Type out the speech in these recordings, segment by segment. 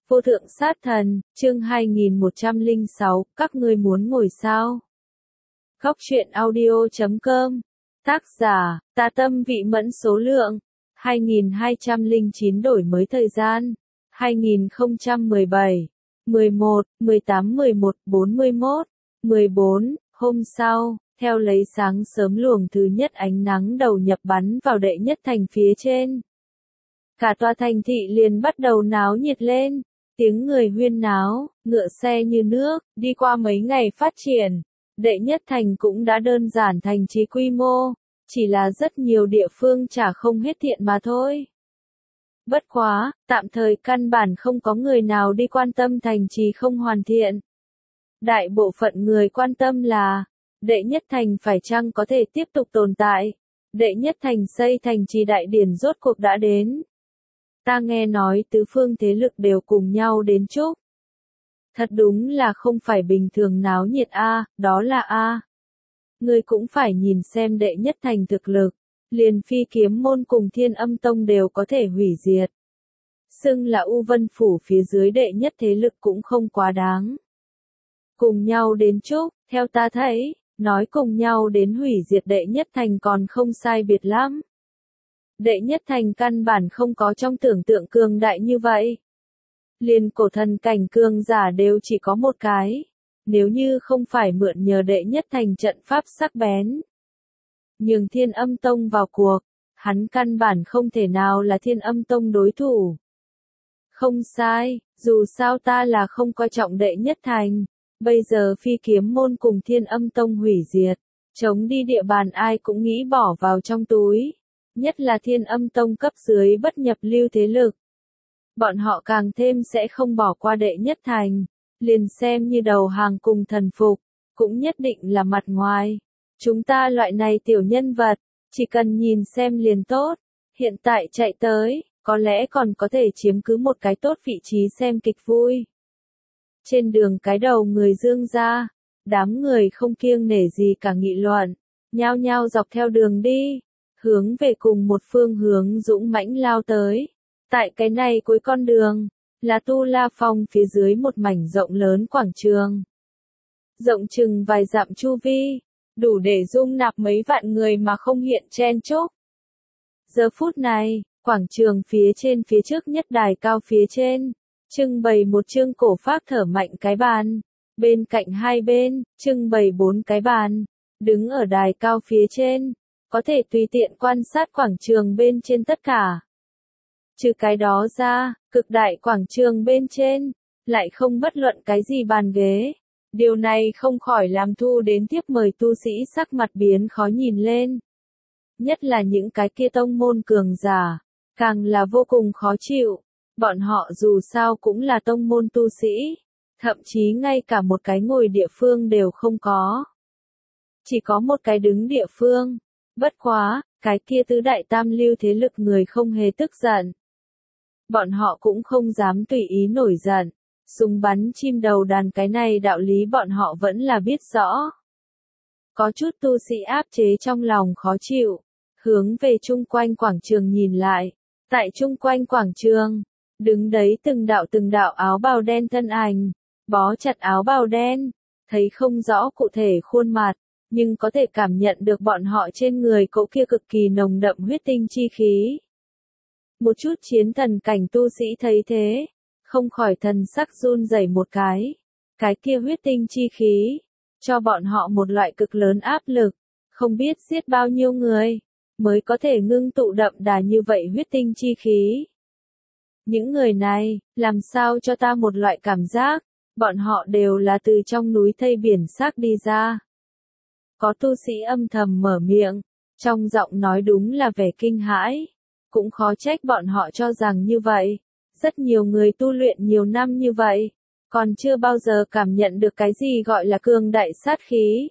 Vô thượng sát thần, chương 2106, các ngươi muốn ngồi sao? Góc truyện audio.com. Tác giả, Tà Tâm Vị Mẫn. Số lượng 2209. Đổi mới thời gian 2017 11 18 11 41 14. Hôm sau, theo lấy sáng sớm luồng thứ nhất ánh nắng đầu nhập bắn vào đệ nhất thành phía trên. Cả tòa thành thị liền bắt đầu náo nhiệt lên, tiếng người huyên náo, ngựa xe như nước. Đi qua mấy ngày phát triển, đệ nhất thành cũng đã đơn giản thành trì quy mô, chỉ là rất nhiều địa phương trả không hết thiện mà thôi. Bất quá, tạm thời căn bản không có người nào đi quan tâm thành trì không hoàn thiện. Đại bộ phận người quan tâm là, đệ nhất thành phải chăng có thể tiếp tục tồn tại, đệ nhất thành xây thành trì đại điển rốt cuộc đã đến. Ta nghe nói tứ phương thế lực đều cùng nhau đến chúc. Thật đúng là không phải bình thường náo nhiệt a, đó là a. Ngươi cũng phải nhìn xem đệ nhất thành thực lực, liền Phi Kiếm môn cùng Thiên Âm tông đều có thể hủy diệt. Xưng là U Vân phủ phía dưới đệ nhất thế lực cũng không quá đáng. Cùng nhau đến chúc, theo ta thấy, nói cùng nhau đến hủy diệt đệ nhất thành còn không sai biệt lắm. Đệ nhất thành căn bản không có trong tưởng tượng cường đại như vậy. Liền cổ thần cảnh cường giả đều chỉ có một cái. Nếu như không phải mượn nhờ đệ nhất thành trận pháp sắc bén, nhường Thiên Âm tông vào cuộc, hắn căn bản không thể nào là Thiên Âm tông đối thủ. Không sai, dù sao ta là không coi trọng đệ nhất thành. Bây giờ Phi Kiếm môn cùng Thiên Âm tông hủy diệt, chống đi địa bàn ai cũng nghĩ bỏ vào trong túi. Nhất là Thiên Âm tông cấp dưới bất nhập lưu thế lực. Bọn họ càng thêm sẽ không bỏ qua đệ nhất thành, liền xem như đầu hàng cùng thần phục, cũng nhất định là mặt ngoài. Chúng ta loại này tiểu nhân vật, chỉ cần nhìn xem liền tốt, hiện tại chạy tới, có lẽ còn có thể chiếm cứ một cái tốt vị trí xem kịch vui. Trên đường cái đầu người dương ra, đám người không kiêng nể gì cả nghị luận, nhao nhao dọc theo đường đi, hướng về cùng một phương hướng dũng mãnh lao tới. Tại cái này cuối con đường, là Tu La Phong phía dưới một mảnh rộng lớn quảng trường. Rộng chừng vài dặm chu vi, đủ để dung nạp mấy vạn người mà không hiện chen chúc. Giờ phút này, quảng trường phía trên phía trước nhất đài cao phía trên, trưng bày một chương cổ phác thở mạnh cái bàn. Bên cạnh hai bên, trưng bày 4 cái bàn. Đứng ở đài cao phía trên, có thể tùy tiện quan sát quảng trường bên trên tất cả. Trừ cái đó ra, cực đại quảng trường bên trên, lại không bất luận cái gì bàn ghế. Điều này không khỏi làm thu đến tiếp mời tu sĩ sắc mặt biến khó nhìn lên. Nhất là những cái kia tông môn cường giả, càng là vô cùng khó chịu. Bọn họ dù sao cũng là tông môn tu sĩ, thậm chí ngay cả một cái ngồi địa phương đều không có. Chỉ có một cái đứng địa phương. Bất quá, cái kia tứ đại tam lưu thế lực người không hề tức giận. Bọn họ cũng không dám tùy ý nổi giận. Súng bắn chim đầu đàn cái này đạo lý bọn họ vẫn là biết rõ. Có chút tu sĩ áp chế trong lòng khó chịu, hướng về chung quanh quảng trường nhìn lại. Tại chung quanh quảng trường, đứng đấy từng đạo áo bào đen thân ảnh, bó chặt áo bào đen, thấy không rõ cụ thể khuôn mặt, nhưng có thể cảm nhận được bọn họ trên người cỗ kia cực kỳ nồng đậm huyết tinh chi khí. Một chút chiến thần cảnh tu sĩ thấy thế, không khỏi thần sắc run rẩy một cái kia huyết tinh chi khí, cho bọn họ một loại cực lớn áp lực, không biết giết bao nhiêu người, mới có thể ngưng tụ đậm đà như vậy huyết tinh chi khí. Những người này, làm sao cho ta một loại cảm giác, bọn họ đều là từ trong núi thây biển xác đi ra. Có tu sĩ âm thầm mở miệng, trong giọng nói đúng là vẻ kinh hãi. Cũng khó trách bọn họ cho rằng như vậy. Rất nhiều người tu luyện nhiều năm như vậy, còn chưa bao giờ cảm nhận được cái gì gọi là cường đại sát khí.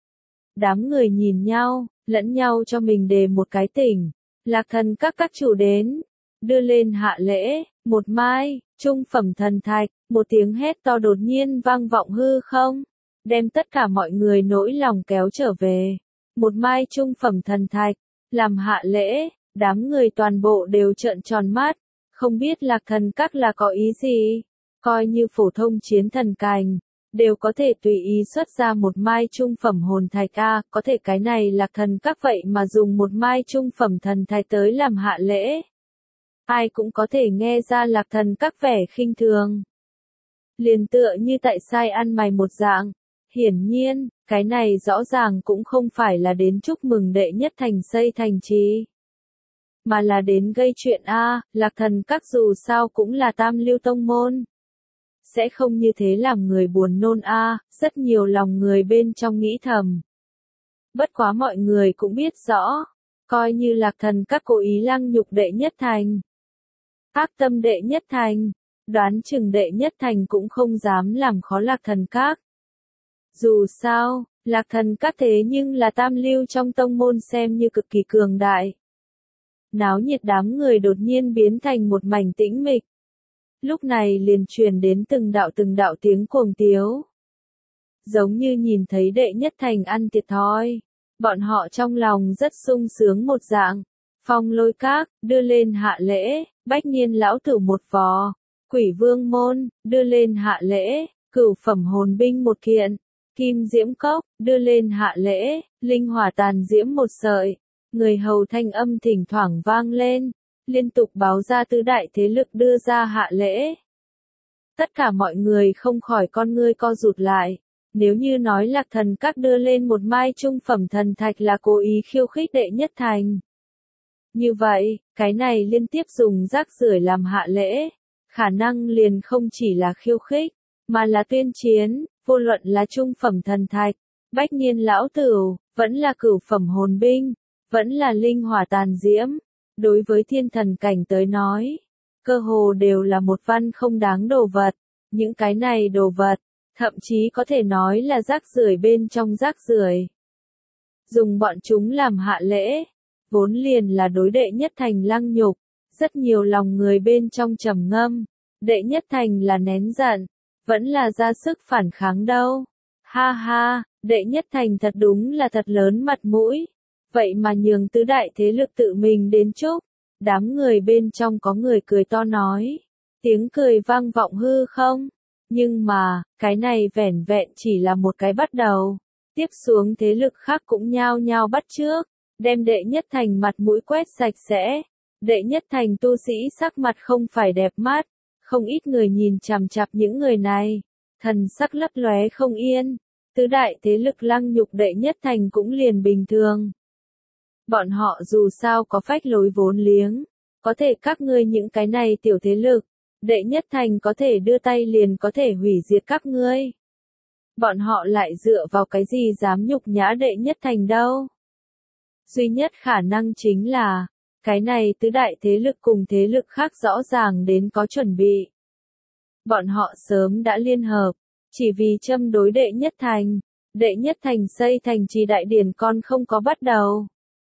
Đám người nhìn nhau, lẫn nhau cho mình đề một cái tỉnh. Lạc thần các chủ đến, đưa lên hạ lễ, một mai, trung phẩm thần thạch, một tiếng hét to đột nhiên vang vọng hư không, đem tất cả mọi người nỗi lòng kéo trở về. Một mai trung phẩm thần thạch, làm hạ lễ, đám người toàn bộ đều trợn tròn mắt, không biết Lạc thần các là có ý gì. coi như phổ thông chiến thần cành, đều có thể tùy ý xuất ra một mai trung phẩm hồn thạch a, có thể cái này Lạc Thần Các vậy mà dùng một mai trung phẩm thần thạch tới làm hạ lễ. Ai cũng có thể nghe ra Lạc Thần Các vẻ khinh thường. Liền tựa như tại sai ăn mày một dạng. Hiển nhiên, cái này rõ ràng cũng không phải là đến chúc mừng đệ nhất thành xây thành trì, mà là đến gây chuyện a. Lạc Thần Các dù sao cũng là tam lưu tông môn, sẽ không như thế làm người buồn nôn a. Rất nhiều lòng người bên trong nghĩ thầm. Bất quá mọi người cũng biết rõ, coi như Lạc Thần Các cố ý lăng nhục đệ nhất thành, ác tâm đệ nhất thành, đoán chừng đệ nhất thành cũng không dám làm khó Lạc Thần Các. Dù sao, Lạc Thần Các thế nhưng là tam lưu trong tông môn xem như cực kỳ cường đại. Náo nhiệt đám người đột nhiên biến thành một mảnh tĩnh mịch. Lúc này liền truyền đến từng đạo tiếng cuồng tiếu. Giống như nhìn thấy đệ nhất thành ăn thiệt thòi. Bọn họ trong lòng rất sung sướng một dạng. Phong Lôi Các, đưa lên hạ lễ, Bách Niên lão tử một vò. Quỷ Vương Môn, đưa lên hạ lễ, Cửu phẩm hồn binh một kiện. Kim Diễm Cốc, đưa lên hạ lễ, Linh Hỏa Tàn Diễm một sợi. Người hầu thanh âm thỉnh thoảng vang lên, liên tục báo ra tứ đại thế lực đưa ra hạ lễ. Tất cả mọi người không khỏi con ngươi co rụt lại. Nếu như nói Lạc Thần Các đưa lên một mai trung phẩm thần thạch là cố ý khiêu khích đệ nhất thành. Như vậy, cái này liên tiếp dùng rác rưởi làm hạ lễ, khả năng liền không chỉ là khiêu khích, mà là tuyên chiến, vô luận là trung phẩm thần thạch, Bách Niên lão tử, vẫn là cửu phẩm hồn binh, vẫn là linh hỏa tàn diễm, đối với thiên thần cảnh tới nói, cơ hồ đều là một văn không đáng đồ vật, những cái này đồ vật, thậm chí có thể nói là rác rưởi bên trong rác rưởi. Dùng bọn chúng làm hạ lễ, vốn liền là đối đệ nhất thành lăng nhục, rất nhiều lòng người bên trong trầm ngâm, đệ nhất thành là nén giận, vẫn là ra sức phản kháng đâu. Ha ha, đệ nhất thành thật đúng là thật lớn mặt mũi, vậy mà nhường tứ đại thế lực tự mình đến chúc, đám người bên trong có người cười to nói, tiếng cười vang vọng hư không, nhưng mà, cái này vẻn vẹn chỉ là một cái bắt đầu, tiếp xuống thế lực khác cũng nhao nhao bắt chước, đem đệ nhất thành mặt mũi quét sạch sẽ, đệ nhất thành tu sĩ sắc mặt không phải đẹp mắt, không ít người nhìn chằm chằm những người này, thần sắc lấp lóe không yên, tứ đại thế lực lăng nhục đệ nhất thành cũng liền bình thường. Bọn họ dù sao có phách lối vốn liếng, có thể các ngươi những cái này tiểu thế lực, đệ nhất thành có thể đưa tay liền có thể hủy diệt các ngươi. Bọn họ lại dựa vào cái gì dám nhục nhã đệ nhất thành đâu. Duy nhất khả năng chính là, cái này tứ đại thế lực cùng thế lực khác rõ ràng đến có chuẩn bị. Bọn họ sớm đã liên hợp, chỉ vì châm đối đệ nhất thành xây thành trì đại điển còn không có bắt đầu.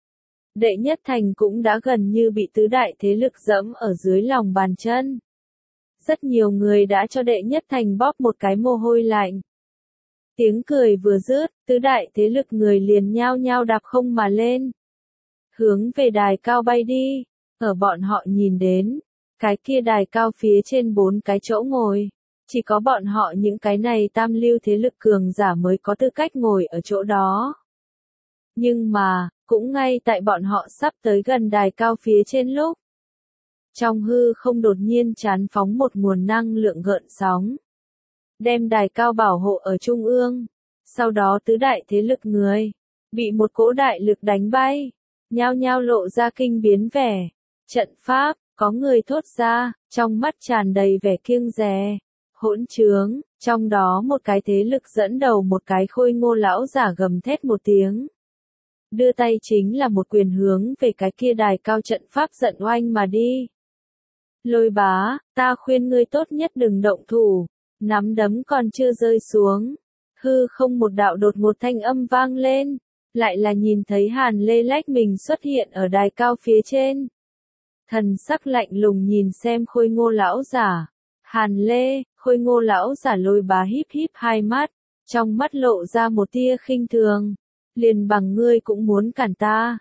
Đệ nhất thành cũng đã gần như bị tứ đại thế lực dẫm ở dưới lòng bàn chân. Rất nhiều người đã cho đệ nhất thành bóp một cái mồ hôi lạnh. Tiếng cười vừa dứt, tứ đại thế lực người liền nhao nhao đạp không mà lên. Hướng về đài cao bay đi, ở bọn họ nhìn đến, cái kia đài cao phía trên 4 cái chỗ ngồi. Chỉ có bọn họ những cái này tam lưu thế lực cường giả mới có tư cách ngồi ở chỗ đó. Nhưng mà, cũng ngay tại bọn họ sắp tới gần đài cao phía trên lúc. Trong hư không đột nhiên tràn phóng một nguồn năng lượng gợn sóng. Đem đài cao bảo hộ ở trung ương. Sau đó tứ đại thế lực người, bị một cỗ đại lực đánh bay. Nhao nhao lộ ra kinh biến vẻ. Trận pháp, có người thốt ra, trong mắt tràn đầy vẻ kiêng dè. Hỗn trướng, trong đó một cái thế lực dẫn đầu một cái khôi ngô lão giả gầm thét một tiếng. Đưa tay chính là một quyền hướng về cái kia đài cao trận pháp giận oanh mà đi. Lôi bá, ta khuyên ngươi tốt nhất đừng động thủ, nắm đấm còn chưa rơi xuống. Hư không một đạo đột một thanh âm vang lên, lại là nhìn thấy Hàn Lê lách mình xuất hiện ở đài cao phía trên. Thần sắc lạnh lùng nhìn xem khôi ngô lão giả. Hàn Lê, khôi ngô lão giả Lôi bá híp híp hai mắt, trong mắt lộ ra một tia khinh thường. Liền bằng ngươi cũng muốn cản ta.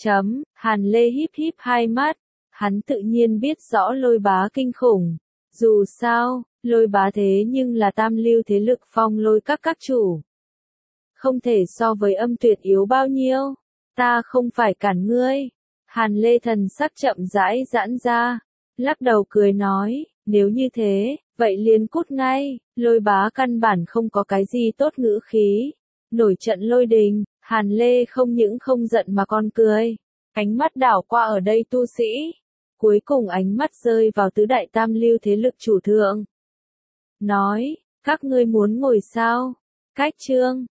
Hàn Lê híp híp hai mắt, hắn tự nhiên biết rõ Lôi bá kinh khủng. Dù sao, Lôi bá thế nhưng là tam lưu thế lực phong lôi các chủ. Không thể so với Âm Tuyệt yếu bao nhiêu. Ta không phải cản ngươi. Hàn Lê thần sắc chậm rãi giãn ra. Lắc đầu cười nói, nếu như thế, vậy liền cút ngay. Lôi bá căn bản không có cái gì tốt ngữ khí. Nổi trận lôi đình, Hàn Lê không những không giận mà còn cười. Ánh mắt đảo qua ở đây tu sĩ. Cuối cùng ánh mắt rơi vào tứ đại tam lưu thế lực chủ thượng. Nói, các ngươi muốn ngồi sao? Cách chương